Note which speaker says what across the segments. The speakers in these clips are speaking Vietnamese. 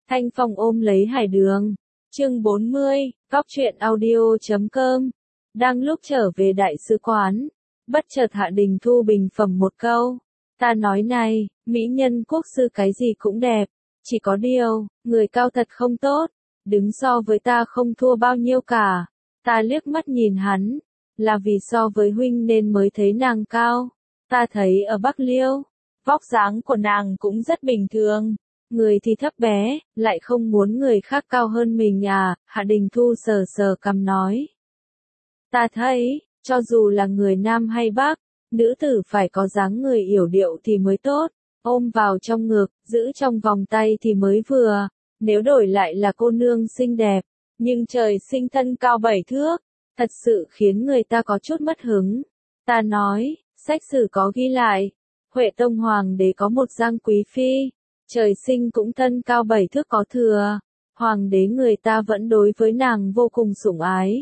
Speaker 1: Thanh Phong ôm lấy Hải Đường. Chương 40, Góc truyện audio.com. Đang lúc trở về đại sứ quán, bất chợt Hạ Đình Thu bình phẩm một câu. Ta nói này, mỹ nhân quốc sư cái gì cũng đẹp, chỉ có điều, người cao thật không tốt, đứng so với ta không thua bao nhiêu cả. Ta liếc mắt nhìn hắn, là vì so với huynh nên mới thấy nàng cao. Ta thấy ở Bắc Liêu, vóc dáng của nàng cũng rất bình thường. Người thì thấp bé, lại không muốn người khác cao hơn mình à, Hạ Đình Thu sờ sờ cằm nói. Ta thấy, cho dù là người Nam hay Bắc, nữ tử phải có dáng người yểu điệu thì mới tốt, ôm vào trong ngực, giữ trong vòng tay thì mới vừa, nếu đổi lại là cô nương xinh đẹp, nhưng trời sinh thân cao 7 thước, thật sự khiến người ta có chút mất hứng. Ta nói, sách sử có ghi lại, Huệ Tông Hoàng đế có một Giang Quý Phi. Trời sinh cũng thân cao 7 thước có thừa, hoàng đế người ta vẫn đối với nàng vô cùng sủng ái.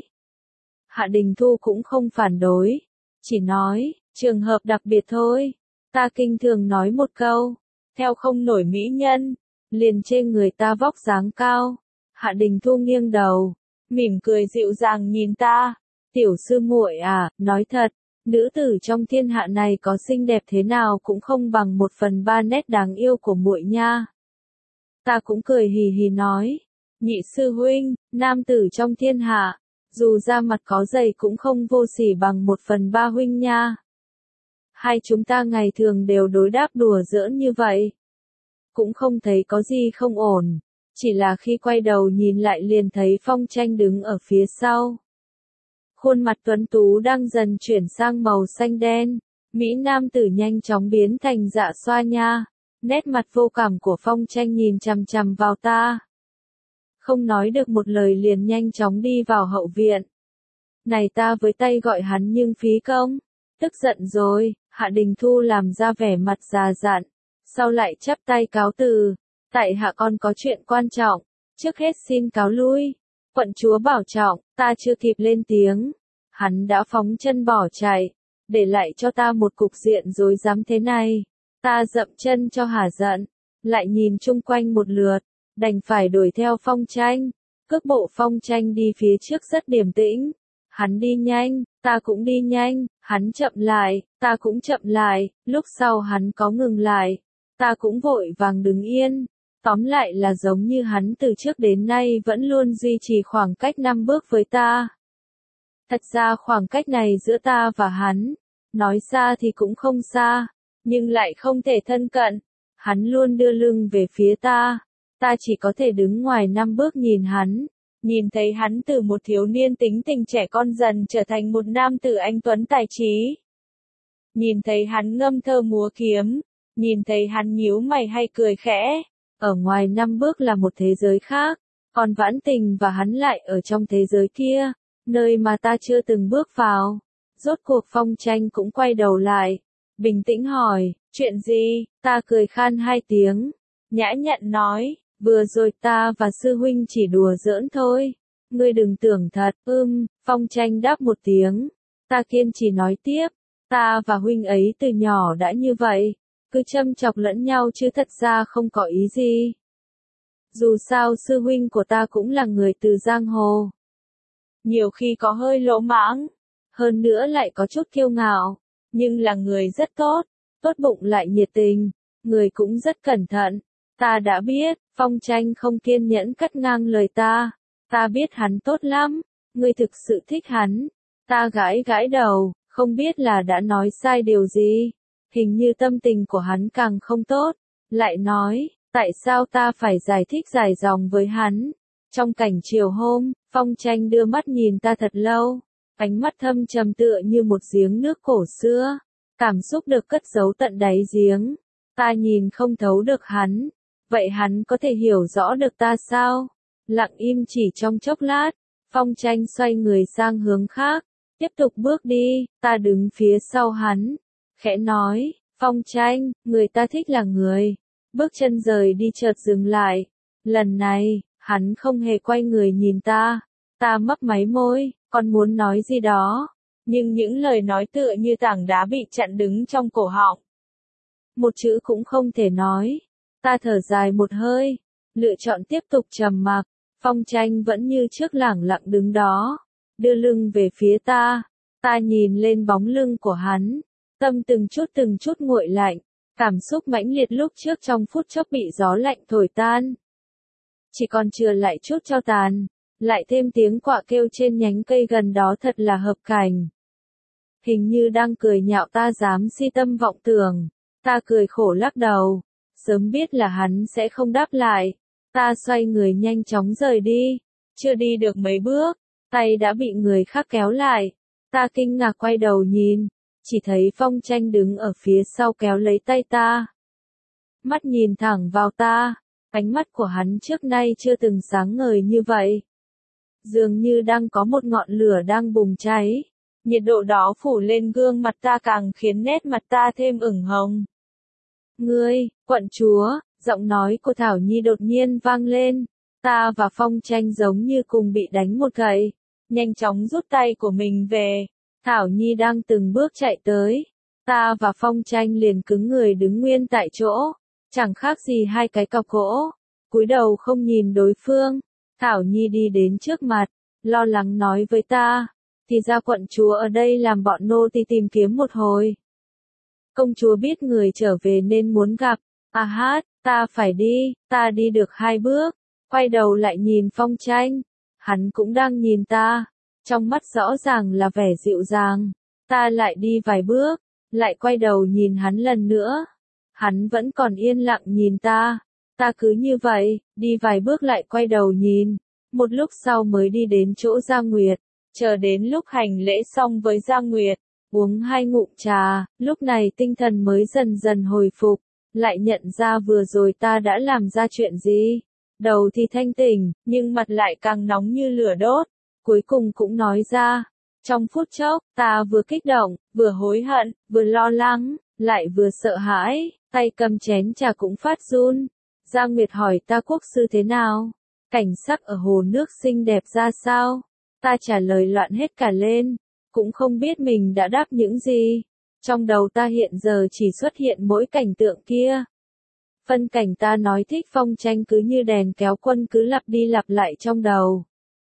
Speaker 1: Hạ Đình Thu cũng không phản đối, chỉ nói, trường hợp đặc biệt thôi. Ta kinh thường nói một câu, theo không nổi mỹ nhân, liền chê người ta vóc dáng cao. Hạ Đình Thu nghiêng đầu, mỉm cười dịu dàng nhìn ta, tiểu sư muội à, nói thật. Nữ tử trong thiên hạ này có xinh đẹp thế nào cũng không bằng 1/3 nét đáng yêu của muội nha. Ta cũng cười hì hì nói, nhị sư huynh, nam tử trong thiên hạ, dù da mặt có dày cũng không vô sỉ bằng 1/3 huynh nha. Hai chúng ta ngày thường đều đối đáp đùa giỡn như vậy. Cũng không thấy có gì không ổn, chỉ là khi quay đầu nhìn lại liền thấy Phong Tranh đứng ở phía sau. Khuôn mặt tuấn tú đang dần chuyển sang màu xanh đen, mỹ nam tử nhanh chóng biến thành Dạ Xoa nha. Nét mặt vô cảm của Phong Tranh nhìn chằm chằm vào ta. Không nói được một lời liền nhanh chóng đi vào hậu viện. Này ta với tay gọi hắn nhưng phí công. Tức giận rồi, Hạ Đình Thu làm ra vẻ mặt già dặn, sau lại chắp tay cáo từ. Tại hạ con có chuyện quan trọng, trước hết xin cáo lui. Quận chúa bảo trọng, ta chưa kịp lên tiếng. Hắn đã phóng chân bỏ chạy, để lại cho ta một cục diện rối rắm thế này. Ta dậm chân cho hả giận, lại nhìn chung quanh một lượt, đành phải đuổi theo Phong Tranh. Cước bộ Phong Tranh đi phía trước rất điềm tĩnh. Hắn đi nhanh, ta cũng đi nhanh, hắn chậm lại, ta cũng chậm lại, lúc sau hắn có ngừng lại, ta cũng vội vàng đứng yên. Tóm lại là giống như hắn từ trước đến nay vẫn luôn duy trì khoảng cách 5 bước với ta. Thật ra khoảng cách này giữa ta và hắn, nói xa thì cũng không xa, nhưng lại không thể thân cận. Hắn luôn đưa lưng về phía ta, ta chỉ có thể đứng ngoài 5 bước nhìn hắn. Nhìn thấy hắn từ một thiếu niên tính tình trẻ con dần trở thành một nam tử anh tuấn tài trí. Nhìn thấy hắn ngâm thơ múa kiếm, nhìn thấy hắn nhíu mày hay cười khẽ. Ở ngoài 5 bước là một thế giới khác, còn Vãn Tình và hắn lại ở trong thế giới kia, nơi mà ta chưa từng bước vào. Rốt cuộc Phong Tranh cũng quay đầu lại, bình tĩnh hỏi, chuyện gì? Ta cười khan 2 tiếng, nhã nhặn nói, vừa rồi ta và sư huynh chỉ đùa giỡn thôi, ngươi đừng tưởng thật. Phong Tranh đáp một tiếng, ta kiên trì nói tiếp, ta và huynh ấy từ nhỏ đã như vậy. Cứ châm chọc lẫn nhau chứ thật ra không có ý gì. Dù sao sư huynh của ta cũng là người từ giang hồ. Nhiều khi có hơi lỗ mãng, hơn nữa lại có chút kiêu ngạo, nhưng là người rất tốt, tốt bụng lại nhiệt tình, người cũng rất cẩn thận. Ta đã biết, Phong Tranh không kiên nhẫn cắt ngang lời ta. Ta biết hắn tốt lắm, ngươi thực sự thích hắn. Ta gãi gãi đầu, không biết là đã nói sai điều gì. Hình như tâm tình của hắn càng không tốt, lại nói, tại sao ta phải giải thích dài dòng với hắn. Trong cảnh chiều hôm, Phong Tranh đưa mắt nhìn ta thật lâu, ánh mắt thâm trầm tựa như một giếng nước cổ xưa, cảm xúc được cất giấu tận đáy giếng. Ta nhìn không thấu được hắn, vậy hắn có thể hiểu rõ được ta sao? Lặng im chỉ trong chốc lát, Phong Tranh xoay người sang hướng khác, tiếp tục bước đi, ta đứng phía sau hắn. Khẽ nói, Phong Tranh, người ta thích là người. Bước chân rời đi chợt dừng lại. Lần này, hắn không hề quay người nhìn ta. Ta mấp máy môi, còn muốn nói gì đó. Nhưng những lời nói tựa như tảng đá bị chặn đứng trong cổ họng. Một chữ cũng không thể nói. Ta thở dài một hơi. lựa chọn tiếp tục trầm mặc. Phong Tranh vẫn như trước lẳng lặng đứng đó, đưa lưng về phía ta. Ta nhìn lên bóng lưng của hắn, tâm từng chút nguội lạnh, cảm xúc mãnh liệt lúc trước trong phút chốc bị gió lạnh thổi tan. Chỉ còn chừa lại chút tro tàn, lại thêm tiếng quạ kêu trên nhánh cây gần đó thật là hợp cảnh. Hình như đang cười nhạo ta dám si tâm vọng tưởng. Ta cười khổ lắc đầu, sớm biết là hắn sẽ không đáp lại. Ta xoay người nhanh chóng rời đi, chưa đi được mấy bước, tay đã bị người khác kéo lại. Ta kinh ngạc quay đầu nhìn, chỉ thấy Phong Tranh đứng ở phía sau kéo lấy tay ta. Mắt nhìn thẳng vào ta, ánh mắt của hắn trước nay chưa từng sáng ngời như vậy. Dường như đang có một ngọn lửa đang bùng cháy. Nhiệt độ đó phủ lên gương mặt ta càng khiến nét mặt ta thêm ửng hồng. Ngươi, quận chúa, giọng nói của Thảo Nhi đột nhiên vang lên. Ta và Phong Tranh giống như cùng bị đánh một gậy, nhanh chóng rút tay của mình về. Thảo Nhi đang từng bước chạy tới. Ta và Phong Tranh liền cứng người đứng nguyên tại chỗ, chẳng khác gì hai cái cọc gỗ, cúi đầu không nhìn đối phương. Thảo Nhi đi đến trước mặt, lo lắng nói với ta. Thì ra quận chúa ở đây làm bọn nô tỳ tìm kiếm một hồi. Công chúa biết người trở về nên muốn gặp. À hát, ta phải đi. Ta đi được 2 bước, quay đầu lại nhìn Phong Tranh. Hắn cũng đang nhìn ta, trong mắt rõ ràng là vẻ dịu dàng. Ta lại đi vài bước, lại quay đầu nhìn hắn lần nữa. Hắn vẫn còn yên lặng nhìn ta. Ta cứ như vậy, đi vài bước lại quay đầu nhìn. Một lúc sau mới đi đến chỗ Giang Nguyệt. Chờ đến lúc hành lễ xong với Giang Nguyệt, uống 2 ngụm trà, lúc này tinh thần mới dần dần hồi phục, lại nhận ra vừa rồi ta đã làm ra chuyện gì. Đầu thì thanh tỉnh, nhưng mặt lại càng nóng như lửa đốt, cuối cùng cũng nói ra. Trong phút chốc, ta vừa kích động, vừa hối hận, vừa lo lắng, lại vừa sợ hãi, tay cầm chén trà cũng phát run. Giang Nguyệt hỏi ta quốc sư thế nào? Cảnh sắc ở hồ nước xinh đẹp ra sao? Ta trả lời loạn hết cả lên, cũng không biết mình đã đáp những gì. Trong đầu ta hiện giờ chỉ xuất hiện mỗi cảnh tượng kia. Phân cảnh ta nói thích Phong Tranh cứ như đèn kéo quân cứ lặp đi lặp lại trong đầu.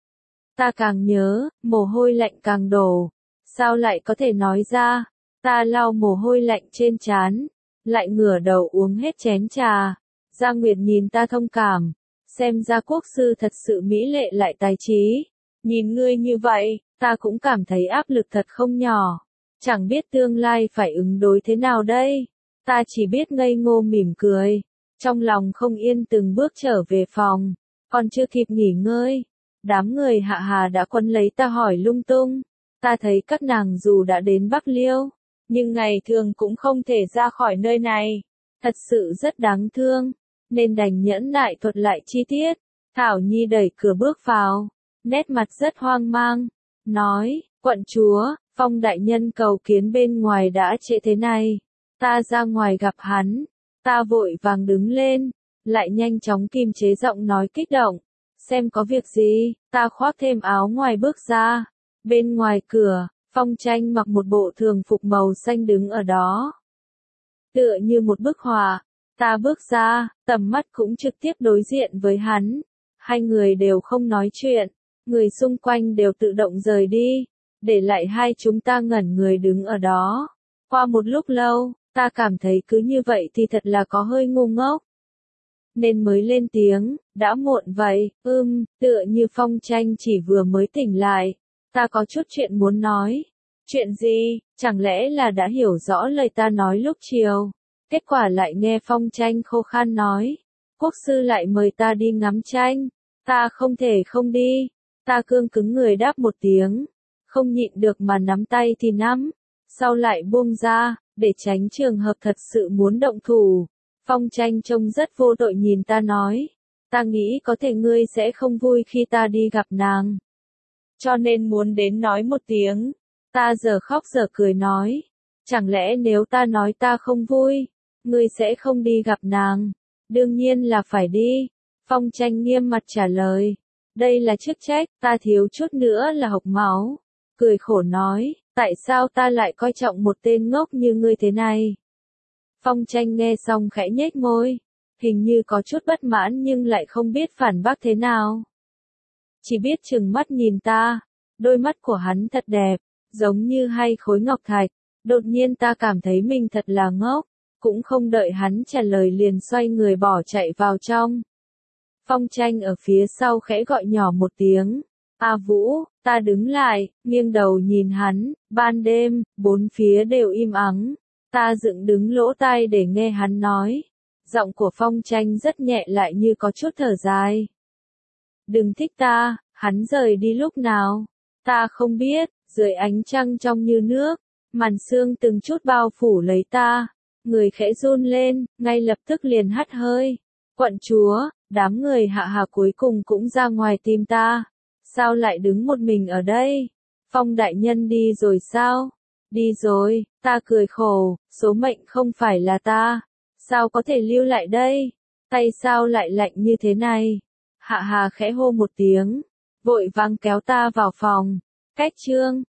Speaker 1: Ta càng nhớ, mồ hôi lạnh càng đổ. Sao lại có thể nói ra? Ta lau mồ hôi lạnh trên trán, lại ngửa đầu uống hết chén trà. Giang Nguyệt nhìn ta thông cảm, xem ra quốc sư thật sự mỹ lệ lại tài trí. Nhìn ngươi như vậy, ta cũng cảm thấy áp lực thật không nhỏ. Chẳng biết tương lai phải ứng đối thế nào đây. Ta chỉ biết ngây ngô mỉm cười. Trong lòng không yên từng bước trở về phòng. Còn chưa kịp nghỉ ngơi, đám người Hạ Hà đã quấn lấy ta hỏi lung tung. Ta thấy các nàng dù đã đến Bắc Liêu, nhưng ngày thường cũng không thể ra khỏi nơi này. Thật sự rất đáng thương, nên đành nhẫn nại thuật lại chi tiết. Thảo Nhi đẩy cửa bước vào, nét mặt rất hoang mang, nói, quận chúa, Phong đại nhân cầu kiến bên ngoài đã trễ thế này. Ta ra ngoài gặp hắn, ta vội vàng đứng lên, lại nhanh chóng kiềm chế giọng nói kích động. Xem có việc gì, ta khoác thêm áo ngoài bước ra. Bên ngoài cửa, Phong Tranh mặc một bộ thường phục màu xanh đứng ở đó. Tựa như một bức họa, ta bước ra, tầm mắt cũng trực tiếp đối diện với hắn. Hai người đều không nói chuyện, người xung quanh đều tự động rời đi, để lại hai chúng ta ngẩn người đứng ở đó. Qua một lúc lâu, ta cảm thấy cứ như vậy thì thật là có hơi ngu ngốc. Nên mới lên tiếng, đã muộn vậy, tựa như Phong Tranh chỉ vừa mới tỉnh lại. Ta có chút chuyện muốn nói. Chuyện gì, chẳng lẽ là đã hiểu rõ lời ta nói lúc chiều? Kết quả lại nghe Phong Tranh khô khan nói. Quốc sư lại mời ta đi ngắm tranh. Ta không thể không đi. Ta cương cứng người đáp một tiếng. Không nhịn được mà nắm tay thì nắm. Sau lại buông ra, để tránh trường hợp thật sự muốn động thủ. Phong Tranh trông rất vô tội nhìn ta nói. Ta nghĩ có thể ngươi sẽ không vui khi ta đi gặp nàng. Cho nên muốn đến nói một tiếng. Ta giờ khóc giờ cười nói. Chẳng lẽ nếu ta nói ta không vui, ngươi sẽ không đi gặp nàng? Đương nhiên là phải đi. Phong Tranh nghiêm mặt trả lời. Đây là chức trách, ta thiếu chút nữa là hộc máu. Cười khổ nói, tại sao ta lại coi trọng một tên ngốc như ngươi thế này? Phong Tranh nghe xong khẽ nhếch môi. hình như có chút bất mãn nhưng lại không biết phản bác thế nào. Chỉ biết trừng mắt nhìn ta, đôi mắt của hắn thật đẹp, giống như hai khối ngọc thạch, đột nhiên ta cảm thấy mình thật là ngốc, cũng không đợi hắn trả lời liền xoay người bỏ chạy vào trong. Phong Tranh ở phía sau khẽ gọi nhỏ một tiếng, A Vũ, ta đứng lại, nghiêng đầu nhìn hắn, ban đêm, bốn phía đều im ắng, ta dựng đứng lỗ tai để nghe hắn nói. Giọng của Phong Tranh rất nhẹ lại như có chút thở dài. Đừng thích ta, hắn rời đi lúc nào? Ta không biết, dưới ánh trăng trong như nước, màn sương từng chút bao phủ lấy ta, người khẽ run lên, ngay lập tức liền hắt hơi. Quận chúa, đám người Hạ Hà cuối cùng cũng ra ngoài tìm ta. Sao lại đứng một mình ở đây? Phong đại nhân đi rồi sao? Đi rồi, ta cười khổ, số mệnh không phải là ta. Sao có thể lưu lại đây? Tay sao lại lạnh như thế này? Hạ Hà khẽ hô một tiếng, vội vàng kéo ta vào phòng. Cách chương